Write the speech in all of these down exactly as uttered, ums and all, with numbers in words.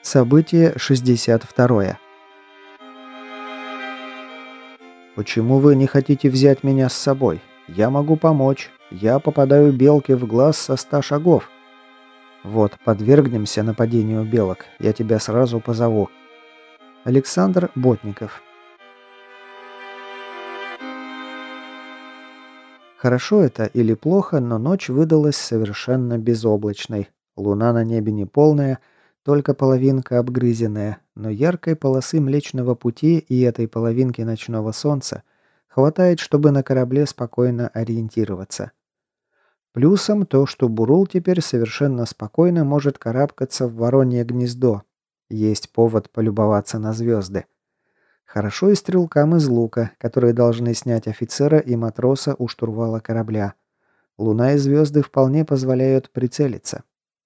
Событие шестьдесят два. «Почему вы не хотите взять меня с собой? Я могу помочь. Я попадаю белке в глаз со ста шагов. Вот, подвергнемся нападению белок. Я тебя сразу позову». Александр Ботников. Хорошо это или плохо, но ночь выдалась совершенно безоблачной. Луна на небе не полная, только половинка обгрызенная, но яркой полосы Млечного Пути и этой половинки ночного солнца хватает, чтобы на корабле спокойно ориентироваться. Плюсом то, что Бурул теперь совершенно спокойно может карабкаться в Воронье гнездо. Есть повод полюбоваться на звезды. Хорошо и стрелкам из лука, которые должны снять офицера и матроса у штурвала корабля. Луна и звезды вполне позволяют прицелиться.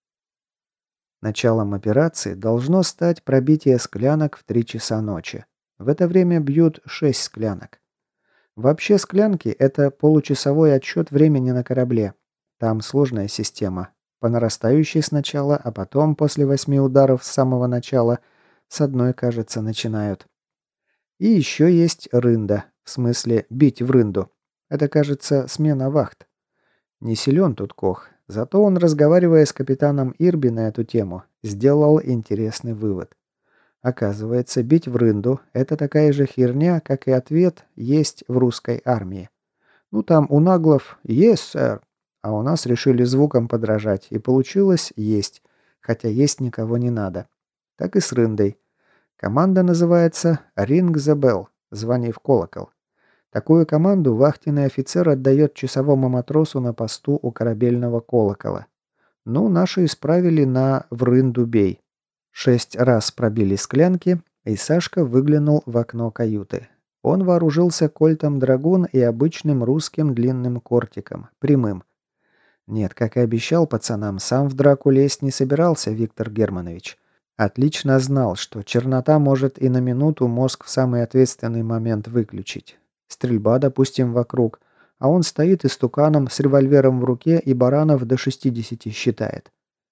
Началом операции должно стать пробитие склянок в три часа ночи. В это время бьют шесть склянок. Вообще склянки – это получасовой отсчет времени на корабле. Там сложная система. По нарастающей сначала, а потом, после восьми ударов с самого начала, с одной, кажется, начинают. И еще есть рында, в смысле бить в рынду. Это, кажется, смена вахт. Не силен тут Кох, зато он, разговаривая с капитаном Ирби на эту тему, сделал интересный вывод. Оказывается, бить в рынду – это такая же херня, как и ответ есть в русской армии. Ну там у наглов «Yes, сэр», а у нас решили звуком подражать, и получилось «есть», хотя есть никого не надо. Так и с рындой. Команда называется «Ring the bell» – «Звони в колокол». Такую команду вахтенный офицер отдает часовому матросу на посту у корабельного колокола. Ну, наши исправили на «в рынду бей». Шесть раз пробили склянки, и Сашка выглянул в окно каюты. Он вооружился кольтом «Драгун» и обычным русским длинным кортиком, прямым. Нет, как и обещал пацанам, сам в драку лезть не собирался Виктор Германович. Отлично знал, что чернота может и на минуту мозг в самый ответственный момент выключить. Стрельба, допустим, вокруг, а он стоит истуканом с револьвером в руке и баранов до шестидесяти считает.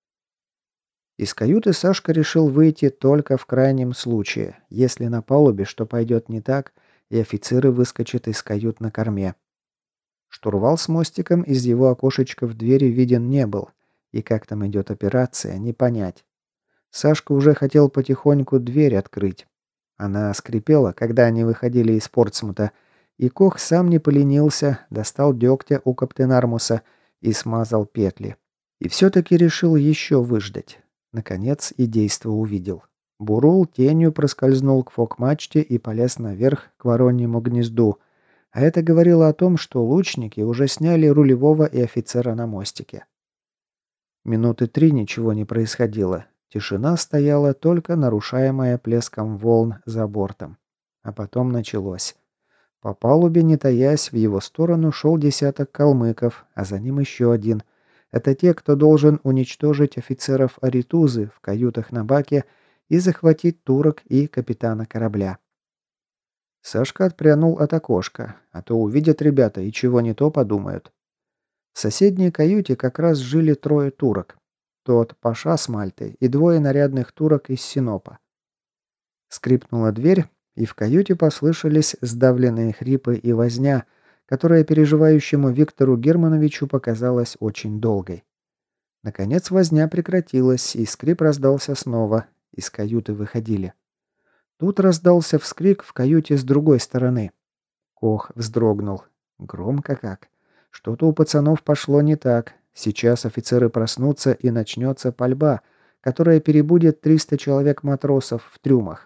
Из каюты Сашка решил выйти только в крайнем случае, если на палубе что пойдет не так, и офицеры выскочат из кают на корме. Штурвал с мостиком из его окошечка в двери виден не был, и как там идет операция, не понять. Сашка уже хотел потихоньку дверь открыть. Она скрипела, когда они выходили из Портсмута, и Кох сам не поленился, достал дегтя у Каптенармуса и смазал петли. И все-таки решил еще выждать. Наконец и действо увидел. Бурул тенью проскользнул к фок-мачте и полез наверх к Вороньему гнезду, а это говорило о том, что лучники уже сняли рулевого и офицера на мостике. Минуты три ничего не происходило. Тишина стояла, только нарушаемая плеском волн за бортом. А потом началось. По палубе, не таясь, в его сторону шел десяток калмыков, а за ним еще один. Это те, кто должен уничтожить офицеров Аритузы в каютах на баке и захватить турок и капитана корабля. Сашка отпрянул от окошка, а то увидят ребята и чего не то подумают. В соседней каюте как раз жили трое турок. Тот паша с Мальтой и двое нарядных турок из Синопа. Скрипнула дверь, и в каюте послышались сдавленные хрипы и возня, которая переживающему Виктору Германовичу показалась очень долгой. Наконец возня прекратилась, и скрип раздался снова. Из каюты выходили. Тут раздался вскрик в каюте с другой стороны. Кох вздрогнул. Громко как. Что-то у пацанов пошло не так. Сейчас офицеры проснутся, и начнется пальба, которая перебудет триста человек матросов в трюмах.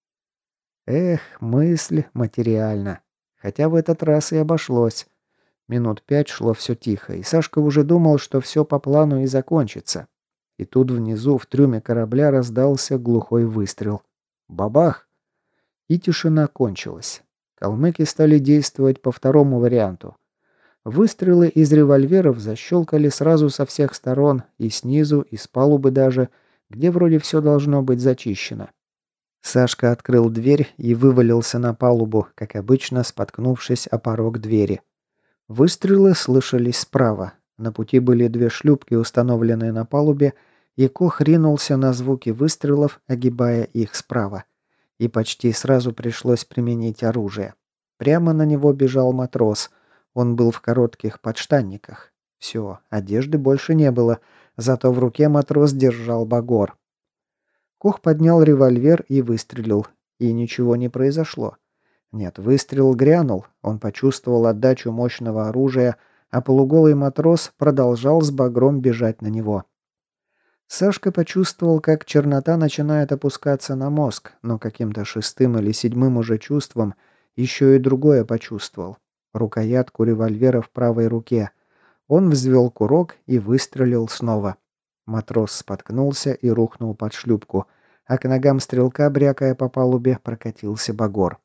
Эх, мысль материальна. Хотя в этот раз и обошлось. Минут пять шло все тихо, и Сашка уже думал, что все по плану и закончится. И тут внизу, в трюме корабля, раздался глухой выстрел. Бабах! И тишина кончилась. Калмыки стали действовать по второму варианту. Выстрелы из револьверов защелкали сразу со всех сторон, и снизу, и с палубы даже, где вроде все должно быть зачищено. Сашка открыл дверь и вывалился на палубу, как обычно, споткнувшись о порог двери. Выстрелы слышались справа. На пути были две шлюпки, установленные на палубе, и Кох ринулся на звуки выстрелов, огибая их справа. И почти сразу пришлось применить оружие. Прямо на него бежал матрос. Он был в коротких подштанниках. Все, одежды больше не было, зато в руке матрос держал багор. Кох поднял револьвер и выстрелил, и ничего не произошло. Нет, выстрел грянул, он почувствовал отдачу мощного оружия, а полуголый матрос продолжал с багром бежать на него. Сашка почувствовал, как чернота начинает опускаться на мозг, но каким-то шестым или седьмым уже чувством еще и другое почувствовал. Рукоятку револьвера в правой руке. Он взвел курок и выстрелил снова. Матрос споткнулся и рухнул под шлюпку, а к ногам стрелка, брякая по палубе, прокатился багор.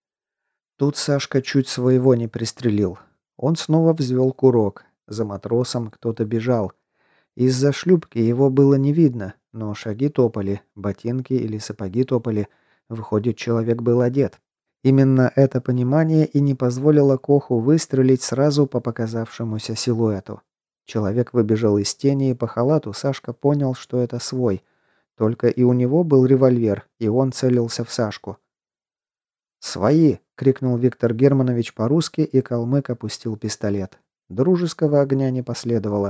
Тут Сашка чуть своего не пристрелил. Он снова взвел курок. За матросом кто-то бежал. Из-за шлюпки его было не видно, но шаги топали, ботинки или сапоги топали. Выходит, человек был одет. Именно это понимание и не позволило Коху выстрелить сразу по показавшемуся силуэту. Человек выбежал из тени, и по халату Сашка понял, что это свой. Только и у него был револьвер, и он целился в Сашку. «Свои!» — крикнул Виктор Германович по-русски, и калмык опустил пистолет. Дружеского огня не последовало.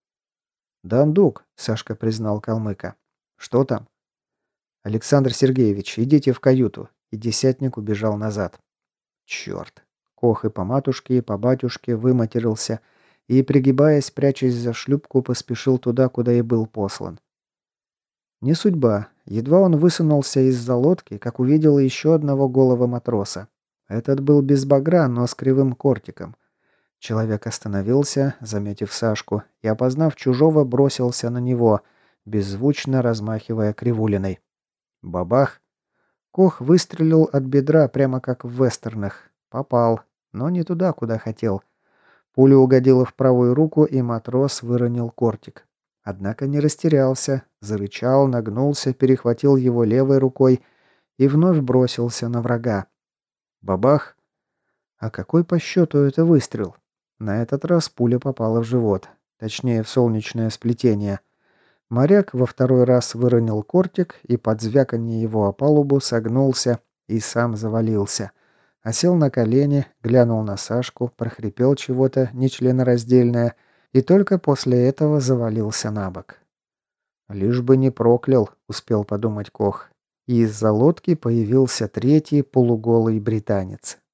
«Дандук», — Сашка признал калмыка. «Что там?» «Александр Сергеевич, идите в каюту». И десятник убежал назад. «Черт!» Кох и по матушке, и по батюшке выматерился, и, пригибаясь, прячась за шлюпку, поспешил туда, куда и был послан. Не судьба. Едва он высунулся из-за лодки, как увидел еще одного голого матроса. Этот был без багра, но с кривым кортиком. Человек остановился, заметив Сашку, и, опознав чужого, бросился на него, беззвучно размахивая кривулиной. Бабах! Кох выстрелил от бедра, прямо как в вестернах. Попал, но не туда, куда хотел. Пуля угодила в правую руку, и матрос выронил кортик. Однако не растерялся, зарычал, нагнулся, перехватил его левой рукой и вновь бросился на врага. Бабах! А какой по счету это выстрел? На этот раз пуля попала в живот, точнее в солнечное сплетение. Моряк во второй раз выронил кортик и под звяканье его о палубу согнулся и сам завалился. Осел на колени, глянул на Сашку, прохрипел чего-то нечленораздельное и только после этого завалился на бок. «Лишь бы не проклял», — успел подумать Кох. И из-за лодки появился третий полуголый британец.